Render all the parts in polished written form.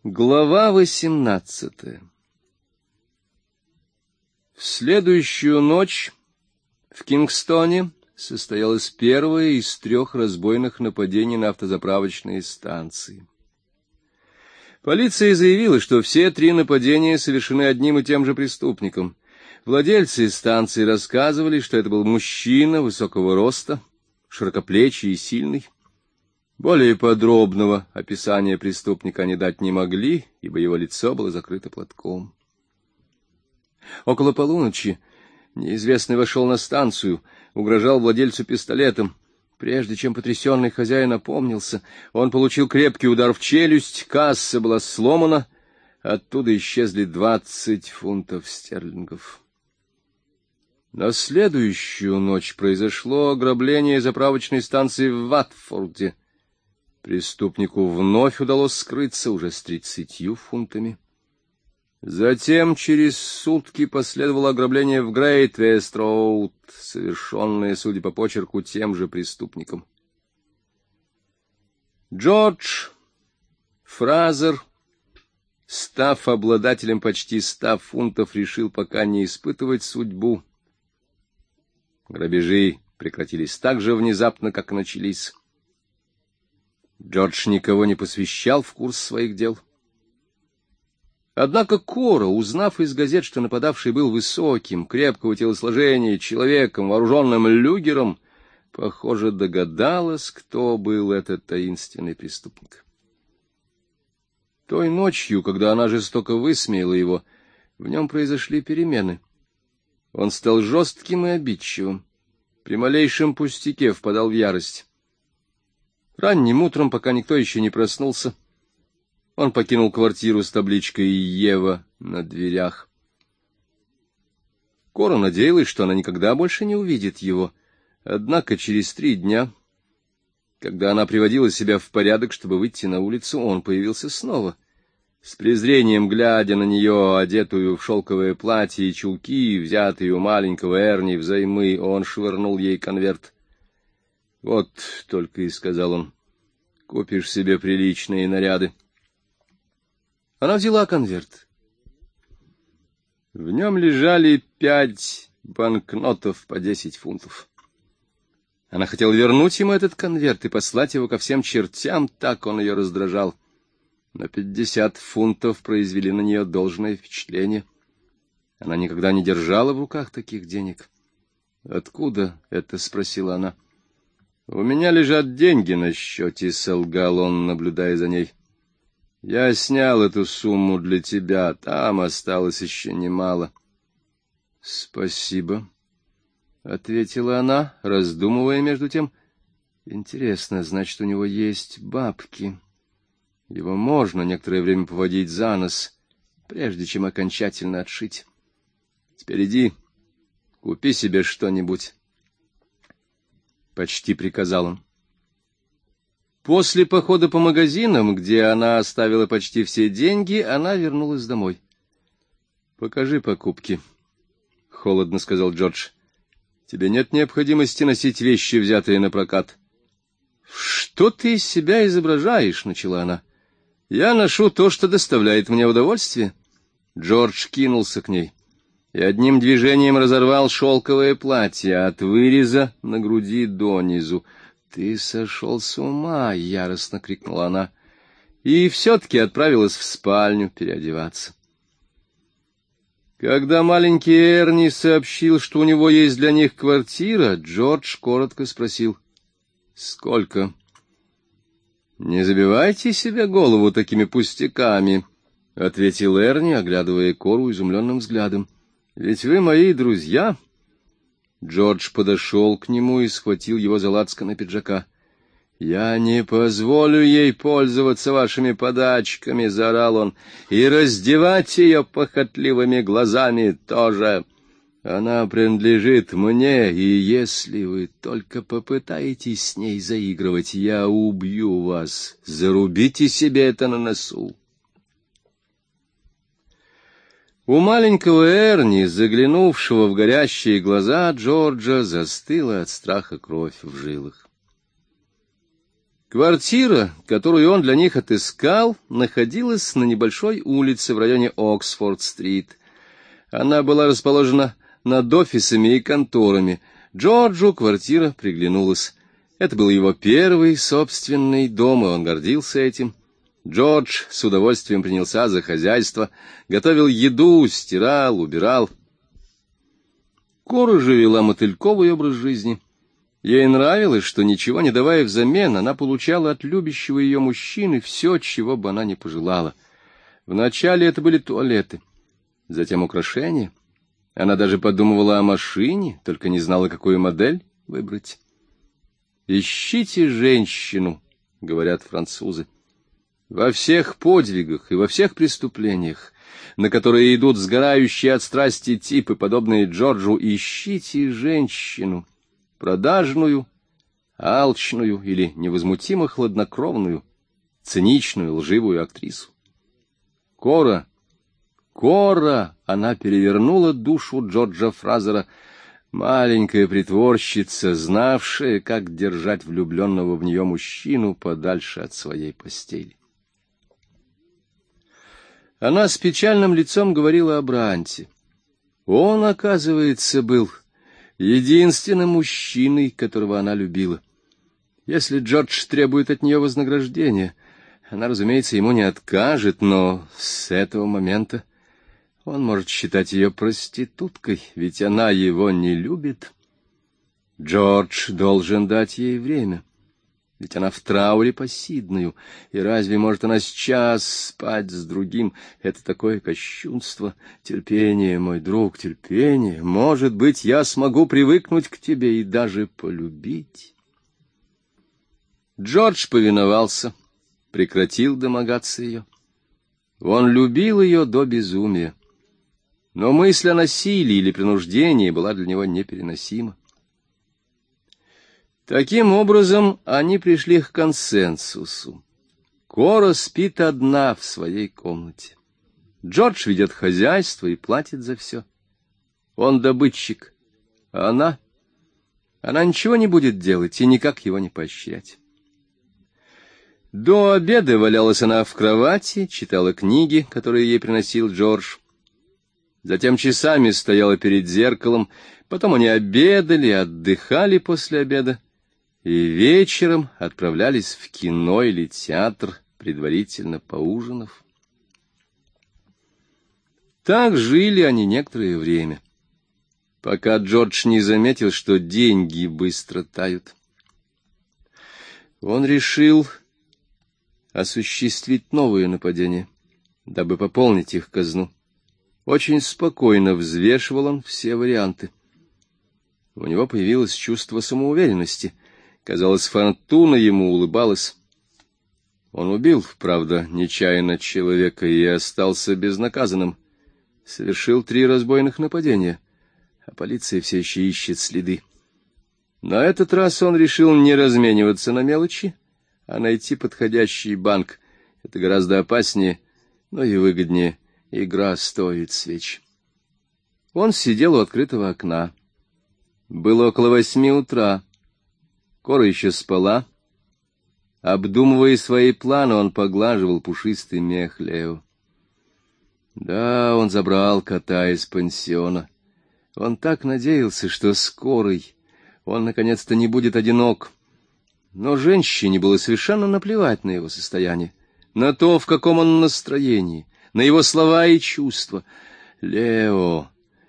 Глава 18. В следующую ночь в Кингстоне состоялось первое из 3 разбойных нападений на автозаправочные станции. Полиция заявила, что все 3 нападения совершены одним и тем же преступником. Владельцы станции рассказывали, что это был мужчина высокого роста, широкоплечий и сильный. Более подробного описания преступника они дать не могли, ибо его лицо было закрыто платком. Около полуночи неизвестный вошел на станцию, угрожал владельцу пистолетом. Прежде чем потрясенный хозяин опомнился, он получил крепкий удар в челюсть, касса была сломана, оттуда исчезли 20 фунтов стерлингов. На следующую ночь произошло ограбление заправочной станции в Ватфорде. Преступнику вновь удалось скрыться уже с 30 фунтами. Затем через сутки последовало ограбление в Грейт-Вест-Роуд, совершенное, судя по почерку, тем же преступником. Джордж Фразер, став обладателем почти 100 фунтов, решил пока не испытывать судьбу. Грабежи прекратились так же внезапно, как и начались. Джордж никого не посвящал в курс своих дел. Однако Кора, узнав из газет, что нападавший был высоким, крепкого телосложения человеком, вооруженным люгером, похоже, догадалась, кто был этот таинственный преступник. Той ночью, когда она жестоко высмеяла его, в нем произошли перемены. Он стал жестким и обидчивым, при малейшем пустяке впадал в ярость. Ранним утром, пока никто еще не проснулся, он покинул квартиру с табличкой «Ева» на дверях. Кора надеялась, что она никогда больше не увидит его. Однако через 3 дня, когда она приводила себя в порядок, чтобы выйти на улицу, он появился снова. С презрением глядя на нее, одетую в шелковое платье и чулки, взятые у маленького Эрни взаймы, он швырнул ей конверт. — Вот только и сказал он, — купишь себе приличные наряды. Она взяла конверт. В нем лежали 5 банкнотов по 10 фунтов. Она хотела вернуть ему этот конверт и послать его ко всем чертям, так он ее раздражал. Но 50 фунтов произвели на нее должное впечатление. Она никогда не держала в руках таких денег. — Откуда это? — спросила она. — У меня лежат деньги на счете, — солгал он, наблюдая за ней. — Я снял эту сумму для тебя, там осталось еще немало. — Спасибо, — ответила она, раздумывая между тем. — Интересно, значит, у него есть бабки. Его можно некоторое время поводить за нос, прежде чем окончательно отшить. Теперь иди, купи себе что-нибудь. Почти приказал он. После похода по магазинам, где она оставила почти все деньги, она вернулась домой. — Покажи покупки, — холодно сказал Джордж. — Тебе нет необходимости носить вещи, взятые на прокат. — Что ты из себя изображаешь? — начала она. — Я ношу то, что доставляет мне удовольствие. Джордж кинулся к ней и одним движением разорвал шелковое платье от выреза на груди донизу. — Ты сошел с ума! — яростно крикнула она. И все-таки отправилась в спальню переодеваться. Когда маленький Эрни сообщил, что у него есть для них квартира, Джордж коротко спросил: — Сколько? — Не забивайте себе голову такими пустяками, — ответил Эрни, оглядывая Кору изумленным взглядом. — Ведь вы мои друзья. Джордж подошел к нему и схватил его за лацканы пиджака. — Я не позволю ей пользоваться вашими подачками, — заорал он, — и раздевать ее похотливыми глазами тоже. Она принадлежит мне, и если вы только попытаетесь с ней заигрывать, я убью вас. Зарубите себе это на носу. У маленького Эрни, заглянувшего в горящие глаза Джорджа, застыла от страха кровь в жилах. Квартира, которую он для них отыскал, находилась на небольшой улице в районе Оксфорд-стрит. Она была расположена над офисами и конторами. Джорджу квартира приглянулась. Это был его первый собственный дом, и он гордился этим. Джордж с удовольствием принялся за хозяйство, готовил еду, стирал, убирал. Кора же вела мотыльковый образ жизни. Ей нравилось, что, ничего не давая взамен, она получала от любящего ее мужчины все, чего бы она ни пожелала. Вначале это были туалеты, затем украшения. Она даже подумывала о машине, только не знала, какую модель выбрать. «Ищите женщину», — говорят французы. Во всех подвигах и во всех преступлениях, на которые идут сгорающие от страсти типы, подобные Джорджу, ищите женщину, продажную, алчную или невозмутимо хладнокровную, циничную, лживую актрису. Кора, она перевернула душу Джорджа Фразера, маленькая притворщица, знавшая, как держать влюбленного в нее мужчину подальше от своей постели. Она с печальным лицом говорила о Бранте. Он, оказывается, был единственным мужчиной, которого она любила. Если Джордж требует от нее вознаграждения, она, разумеется, ему не откажет, но с этого момента он может считать ее проституткой, ведь она его не любит. Джордж должен дать ей время, ведь она в трауре по Сиднею, и разве может она сейчас спать с другим? Это такое кощунство. Терпение, мой друг, терпение. Может быть, я смогу привыкнуть к тебе и даже полюбить. Джордж повиновался, прекратил домогаться ее. Он любил ее до безумия, но мысль о насилии или принуждении была для него непереносима. Таким образом, они пришли к консенсусу. Кора спит одна в своей комнате. Джордж ведет хозяйство и платит за все. Он добытчик, а она ничего не будет делать и никак его не поощрять. До обеда валялась она в кровати, читала книги, которые ей приносил Джордж. Затем часами стояла перед зеркалом, потом они обедали, отдыхали после обеда, и вечером отправлялись в кино или театр, предварительно поужинав. Так жили они некоторое время, пока Джордж не заметил, что деньги быстро тают. Он решил осуществить новое нападение, дабы пополнить их казну. Очень спокойно взвешивал он все варианты. У него появилось чувство самоуверенности. Казалось, фортуна ему улыбалась. Он убил, правда, нечаянно человека и остался безнаказанным. Совершил 3 разбойных нападения, а полиция все еще ищет следы. На этот раз он решил не размениваться на мелочи, а найти подходящий банк. Это гораздо опаснее, но и выгоднее. Игра стоит свеч. Он сидел у открытого окна. Было около 8 утра. Кора еще спала. Обдумывая свои планы, он поглаживал пушистый мех Лео. Да, он забрал кота из пансиона. Он так надеялся, что скорый он наконец-то не будет одинок. Но женщине было совершенно наплевать на его состояние, на то, в каком он настроении, на его слова и чувства. Лео,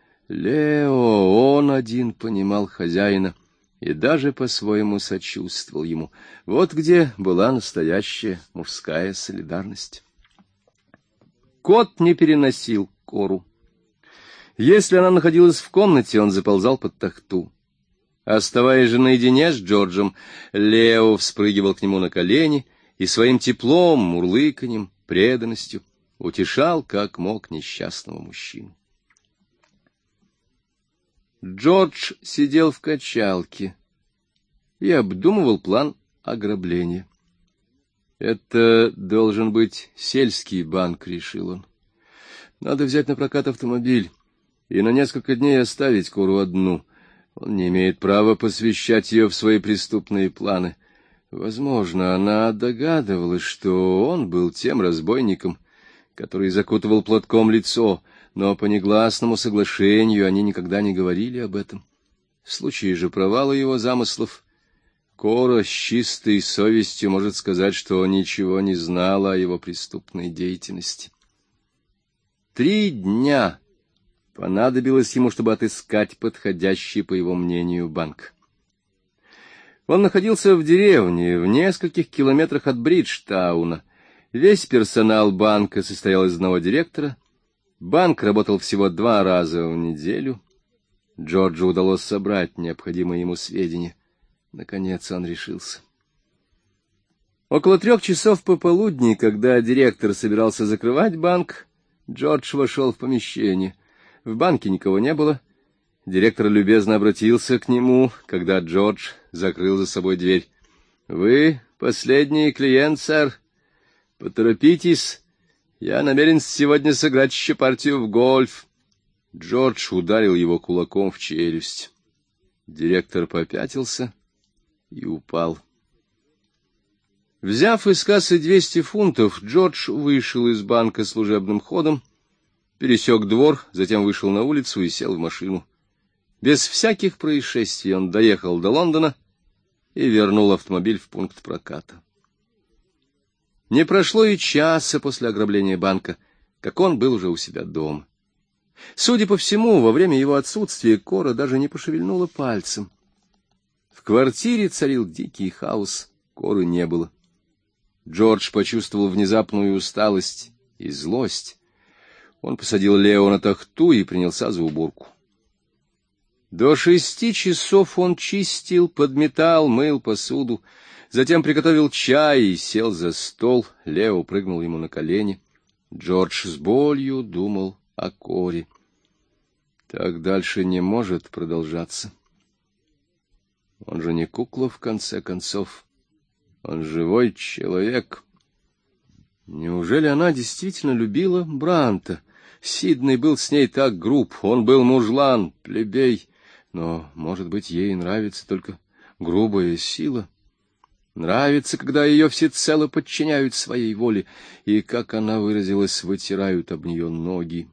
он один понимал хозяина и даже по-своему сочувствовал ему. Вот где была настоящая мужская солидарность. Кот не переносил Кору. Если она находилась в комнате, он заползал под тахту. Оставаясь же наедине с Джорджем, Лео вспрыгивал к нему на колени и своим теплом, мурлыканьем, преданностью утешал, как мог, несчастного мужчину. Джордж сидел в качалке и обдумывал план ограбления. Это должен быть сельский банк, решил он. Надо взять на прокат автомобиль и на несколько дней оставить Кору одну. Он не имеет права посвящать ее в свои преступные планы. Возможно, она догадывалась, что он был тем разбойником, который закутывал платком лицо, но по негласному соглашению они никогда не говорили об этом. В случае же провала его замыслов, Кора с чистой совестью может сказать, что ничего не знала о его преступной деятельности. 3 дня понадобилось ему, чтобы отыскать подходящий, по его мнению, банк. Он находился в деревне, в нескольких километрах от Бриджтауна. Весь персонал банка состоял из одного директора. Банк работал всего 2 раза в неделю. Джорджу удалось собрать необходимые ему сведения. Наконец он решился. Около 3 часов пополудни, когда директор собирался закрывать банк, Джордж вошел в помещение. В банке никого не было. Директор любезно обратился к нему, когда Джордж закрыл за собой дверь. — Вы последний клиент, сэр. Поторопитесь. Я намерен сегодня сыграть еще партию в гольф. Джордж ударил его кулаком в челюсть. Директор попятился и упал. Взяв из кассы 200 фунтов, Джордж вышел из банка служебным ходом, пересек двор, затем вышел на улицу и сел в машину. Без всяких происшествий он доехал до Лондона и вернул автомобиль в пункт проката. Не прошло и часа после ограбления банка, как он был уже у себя дома. Судя по всему, во время его отсутствия Кора даже не пошевельнула пальцем. В квартире царил дикий хаос, Коры не было. Джордж почувствовал внезапную усталость и злость. Он посадил Лео на тахту и принялся за уборку. До 6 часов он чистил, подметал, мыл посуду, затем приготовил чай и сел за стол. Лео прыгнул ему на колени. Джордж с болью думал о Коре. Так дальше не может продолжаться. Он же не кукла, в конце концов. Он живой человек. Неужели она действительно любила Бранта? Сидней был с ней так груб, он был мужлан, плебей. Но, может быть, ей нравится только грубая сила. Нравится, когда ее всецело подчиняют своей воле, и, как она выразилась, вытирают об нее ноги.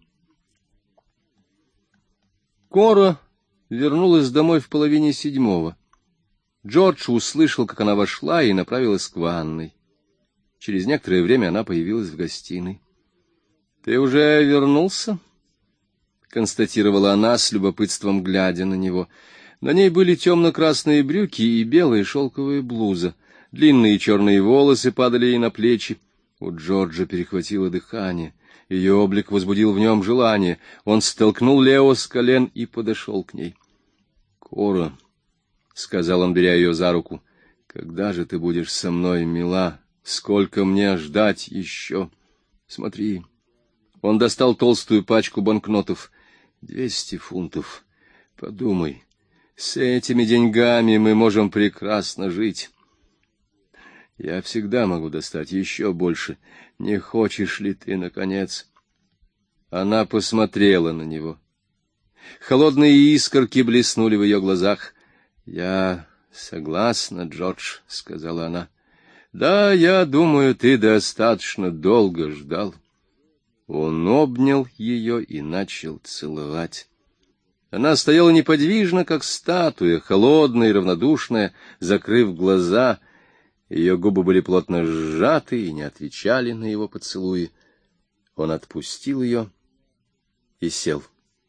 Кора вернулась домой в 6:30. Джордж услышал, как она вошла, и направилась к ванной. Через некоторое время она появилась в гостиной. — Ты уже вернулся? — констатировала она с любопытством, глядя на него. На ней были темно-красные брюки и белая шелковая блуза. Длинные черные волосы падали ей на плечи. У Джорджа перехватило дыхание. Ее облик возбудил в нем желание. Он столкнул Лео с колен и подошел к ней. — Кора, — сказал он, беря ее за руку, — когда же ты будешь со мной, мила? Сколько мне ждать еще? Смотри. Он достал толстую пачку банкнотов. 200 фунтов. Подумай, с этими деньгами мы можем прекрасно жить. Я всегда могу достать еще больше. Не хочешь ли ты, наконец? Она посмотрела на него. Холодные искорки блеснули в ее глазах. — Я согласна, Джордж, — сказала она. — Да, я думаю, ты достаточно долго ждал. Он обнял ее и начал целовать. Она стояла неподвижно, как статуя, холодная и равнодушная, закрыв глаза. Ее губы были плотно сжаты и не отвечали на его поцелуи. Он отпустил ее и сел.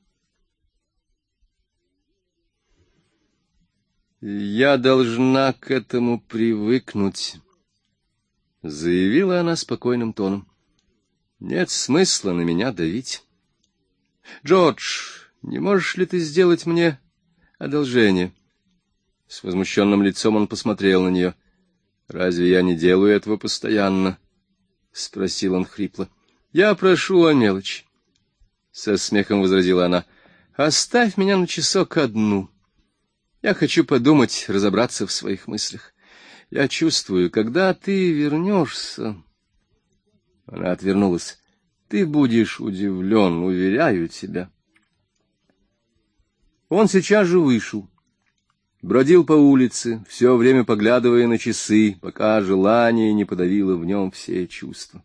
«Я должна к этому привыкнуть», — заявила она спокойным тоном. «Нет смысла на меня давить. Джордж, не можешь ли ты сделать мне одолжение?» С возмущенным лицом он посмотрел на нее. «Разве я не делаю этого постоянно?» — спросил он хрипло. «Я прошу о мелочи», — со смехом возразила она. «Оставь меня на часок одну. Я хочу подумать, разобраться в своих мыслях. Я чувствую, когда ты вернешься...» Она отвернулась. «Ты будешь удивлен, уверяю тебя». Он сейчас же вышел. бродил по улице, все время поглядывая на часы, пока желание не подавило в нем все чувства.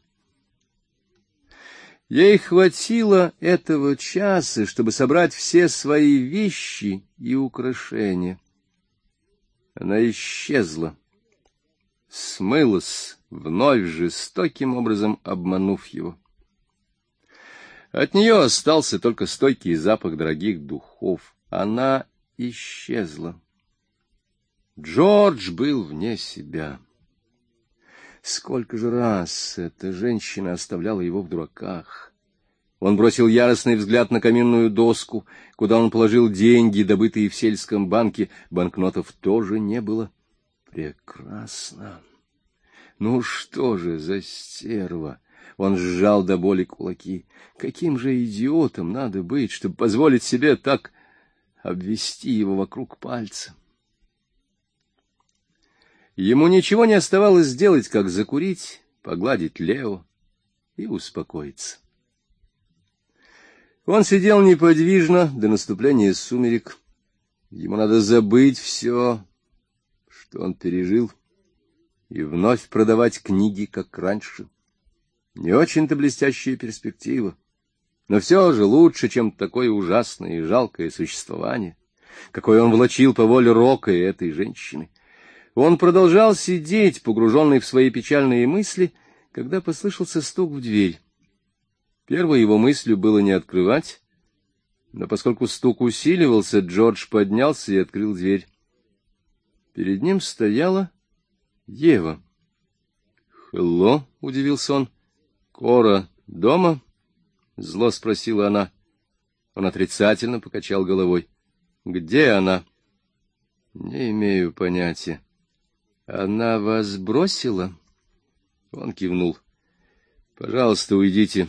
Ей хватило этого часа, чтобы собрать все свои вещи и украшения. Она исчезла, смылась, вновь жестоким образом обманув его. От нее остался только стойкий запах дорогих духов. Она исчезла. Джордж был вне себя. Сколько же раз эта женщина оставляла его в дураках. Он бросил яростный взгляд на каминную доску, куда он положил деньги, добытые в сельском банке. Банкнотов тоже не было. Прекрасно. Ну что же за стерва? Он сжал до боли кулаки. Каким же идиотом надо быть, чтобы позволить себе так обвести его вокруг пальца? Ему ничего не оставалось сделать, как закурить, погладить Лео и успокоиться. Он сидел неподвижно до наступления сумерек. Ему надо забыть все, что он пережил, и вновь продавать книги, как раньше. Не очень-то блестящая перспектива, но все же лучше, чем такое ужасное и жалкое существование, какое он влачил по воле Рока и этой женщины. Он продолжал сидеть, погруженный в свои печальные мысли, когда послышался стук в дверь. Первой его мыслью было не открывать, но поскольку стук усиливался, Джордж поднялся и открыл дверь. Перед ним стояла Ева. «Хелло», — удивился он. «Кора дома?» — зло спросила она. Он отрицательно покачал головой. «Где она?» «Не имею понятия». «Она вас бросила?» Он кивнул. «Пожалуйста, уйдите.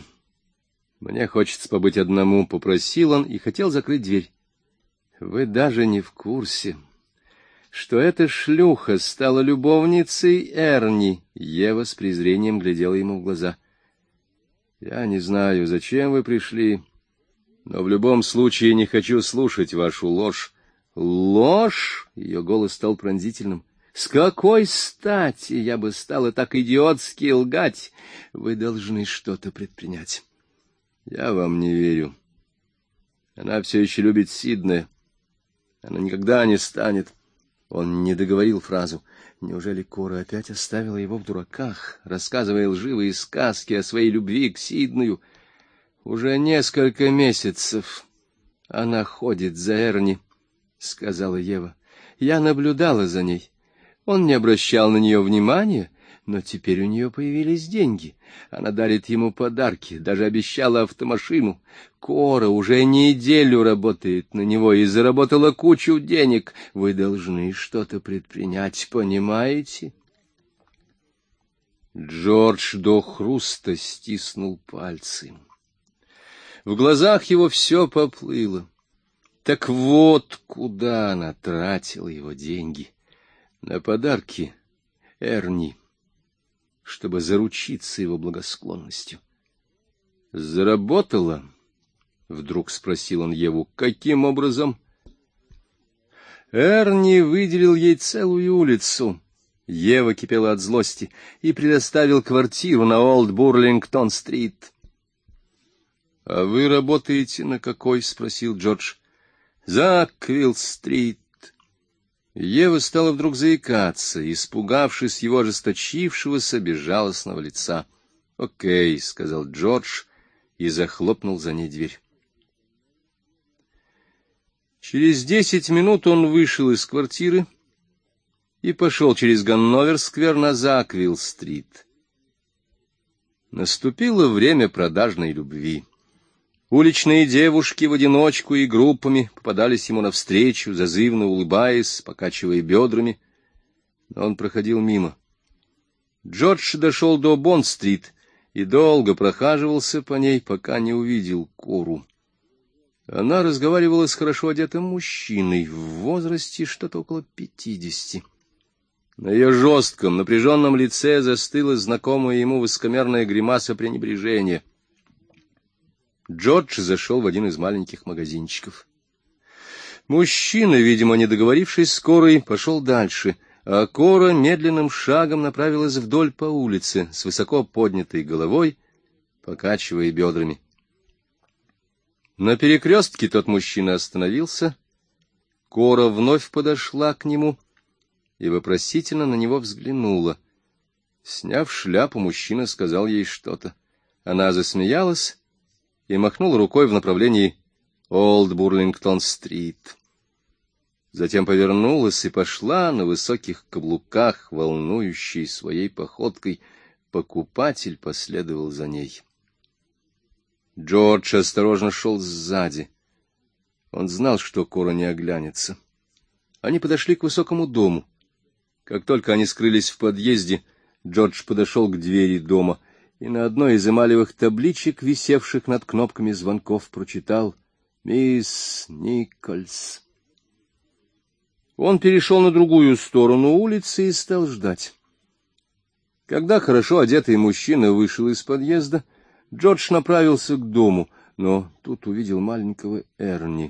Мне хочется побыть одному», — попросил он и хотел закрыть дверь. «Вы даже не в курсе, что эта шлюха стала любовницей Эрни?» Ева с презрением глядела ему в глаза. «Я не знаю, зачем вы пришли, но в любом случае не хочу слушать вашу ложь». «Ложь?» — ее голос стал пронзительным. «С какой стати я бы стала так идиотски лгать? Вы должны что-то предпринять». «Я вам не верю. Она все еще любит Сиднея. Она никогда не станет». Он не договорил фразу. Неужели Кора опять оставила его в дураках, рассказывая лживые сказки о своей любви к Сиднею? «Уже несколько месяцев она ходит за Эрни», — сказала Ева. «Я наблюдала за ней. Он не обращал на нее внимания, но теперь у нее появились деньги. Она дарит ему подарки, даже обещала автомашину. Кора уже неделю работает на него и заработала кучу денег. Вы должны что-то предпринять, понимаете?» Джордж до хруста стиснул пальцы. В глазах его все поплыло. Так вот, куда она тратила его деньги. На подарки Эрни, чтобы заручиться его благосклонностью. «Заработала?» — вдруг спросил он Еву. «Каким образом?» Эрни выделил ей целую улицу. Ева кипела от злости и предоставил квартиру на Олд-Бурлингтон-стрит. «А вы работаете на какой?» — спросил Джордж. «Заквилл-стрит». Ева стала вдруг заикаться, испугавшись его ожесточившегося безжалостного лица. «Окей», — сказал Джордж и захлопнул за ней дверь. Через 10 минут он вышел из квартиры и пошел через Ганновер-сквер на Заквилл-стрит. Наступило время продажной любви. Уличные девушки в одиночку и группами попадались ему навстречу, зазывно улыбаясь, покачивая бедрами, но он проходил мимо. Джордж дошел до Бонд-стрит и долго прохаживался по ней, пока не увидел Кору. Она разговаривала с хорошо одетым мужчиной в возрасте что-то около 50. На ее жестком, напряженном лице застыла знакомая ему высокомерная гримаса пренебрежения. Джордж зашел в один из маленьких магазинчиков. Мужчина, видимо, не договорившись с Корой, пошел дальше, а Кора медленным шагом направилась вдоль по улице с высоко поднятой головой, покачивая бедрами. На перекрестке тот мужчина остановился. Кора вновь подошла к нему и вопросительно на него взглянула. Сняв шляпу, мужчина сказал ей что-то. Она засмеялась и махнула рукой в направлении Олд Бурлингтон-стрит. Затем повернулась и пошла на высоких каблуках, волнующей своей походкой. Покупатель последовал за ней. Джордж осторожно шел сзади. Он знал, что Кора не оглянется. Они подошли к высокому дому. Как только они скрылись в подъезде, Джордж подошел к двери дома и на одной из эмалевых табличек, висевших над кнопками звонков, прочитал «Мисс Никольс». Он перешел на другую сторону улицы и стал ждать. Когда хорошо одетый мужчина вышел из подъезда, Джордж направился к дому, но тут увидел маленького Эрни.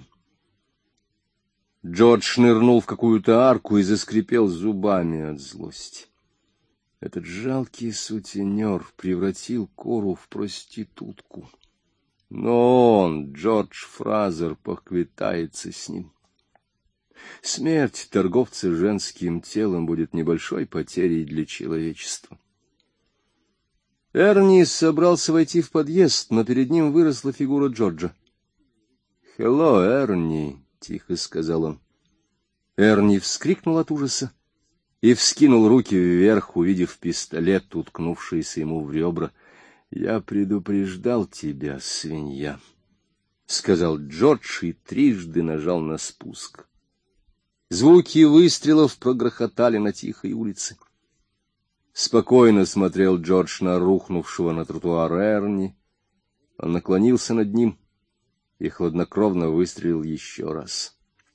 Джордж нырнул в какую-то арку и заскрипел зубами от злости. Этот жалкий сутенер превратил Кору в проститутку. Но он, Джордж Фразер, поквитается с ним. Смерть торговца женским телом будет небольшой потерей для человечества. Эрни собрался войти в подъезд, но перед ним выросла фигура Джорджа. «Хелло, Эрни», — тихо сказал он. Эрни вскрикнул от ужаса и вскинул руки вверх, увидев пистолет, уткнувшийся ему в ребра. «Я предупреждал тебя, свинья», — сказал Джордж и трижды нажал на спуск. Звуки выстрелов прогрохотали на тихой улице. Спокойно смотрел Джордж на рухнувшего на тротуар Эрни. Он наклонился над ним и хладнокровно выстрелил еще раз.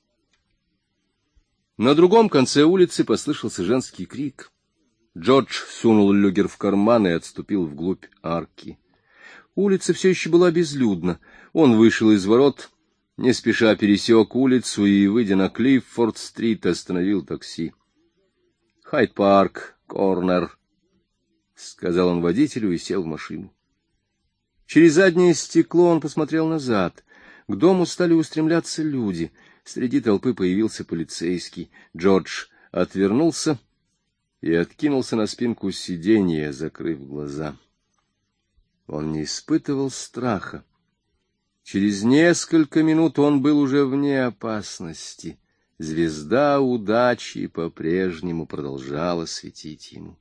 На другом конце улицы послышался женский крик. Джордж сунул люгер в карман и отступил вглубь арки. Улица все еще была безлюдна. Он вышел из ворот, не спеша пересек улицу и, выйдя на Клиффорд-стрит, остановил такси. «Хайд-парк, корнер», — сказал он водителю и сел в машину. Через заднее стекло он посмотрел назад. К дому стали устремляться люди. Среди толпы появился полицейский. Джордж отвернулся и откинулся на спинку сиденья, закрыв глаза. Он не испытывал страха. Через несколько минут он был уже вне опасности. Звезда удачи по-прежнему продолжала светить ему.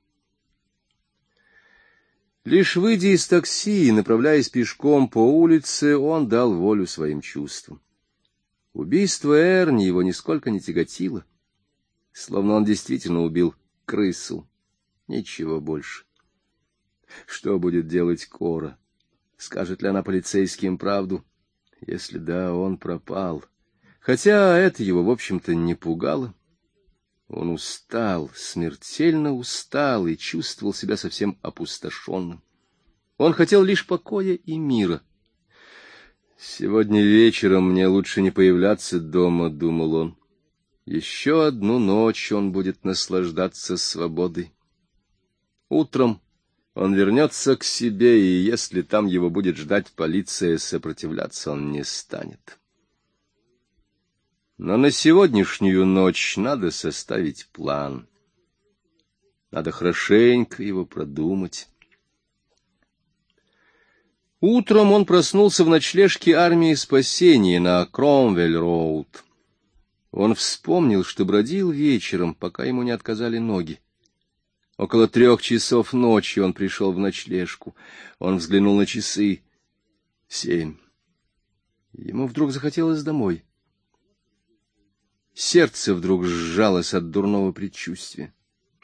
Лишь выйдя из такси и направляясь пешком по улице, он дал волю своим чувствам. Убийство Эрни его нисколько не тяготило, словно он действительно убил крысу, ничего больше. Что будет делать Кора? Скажет ли она полицейским правду? Если да, он пропал. Хотя это его, в общем-то, не пугало. Он устал, смертельно устал и чувствовал себя совсем опустошенным. Он хотел лишь покоя и мира. «Сегодня вечером мне лучше не появляться дома», — думал он. «Еще одну ночь он будет наслаждаться свободой. Утром он вернется к себе, и если там его будет ждать полиция, сопротивляться он не станет. Но на сегодняшнюю ночь надо составить план. Надо хорошенько его продумать». Утром он проснулся в ночлежке армии спасения на Кромвель-роуд. Он вспомнил, что бродил вечером, пока ему не отказали ноги. Около 3 часов ночи он пришел в ночлежку. Он взглянул на часы. 7. Ему вдруг захотелось домой. Сердце вдруг сжалось от дурного предчувствия.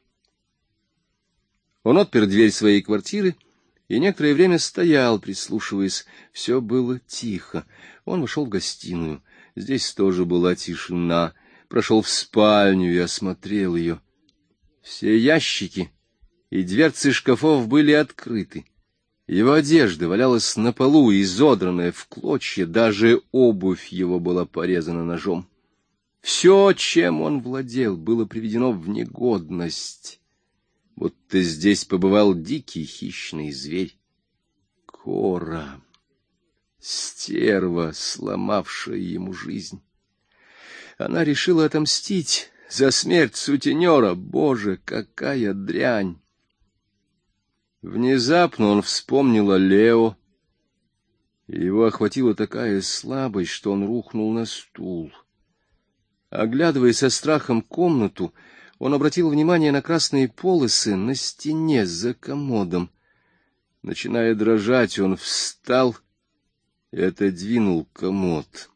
Он отпер дверь своей квартиры и некоторое время стоял, прислушиваясь. Все было тихо. Он вошел в гостиную. Здесь тоже была тишина. Прошел в спальню и осмотрел ее. Все ящики и дверцы шкафов были открыты. Его одежда валялась на полу, изодранная в клочья, даже обувь его была порезана ножом. Все, чем он владел, было приведено в негодность. Будто здесь побывал дикий хищный зверь. Кора, стерва, сломавшая ему жизнь. Она решила отомстить за смерть сутенера. Боже, какая дрянь! Внезапно он вспомнил о Лео. Его охватила такая слабость, что он рухнул на стул. Оглядывая со страхом комнату, он обратил внимание на красные полосы на стене за комодом. Начиная дрожать, он встал и отодвинул комод.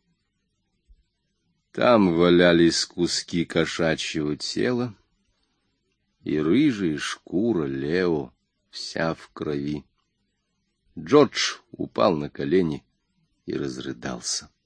Там валялись куски кошачьего тела и рыжая шкура Лео, вся в крови. Джордж упал на колени и разрыдался.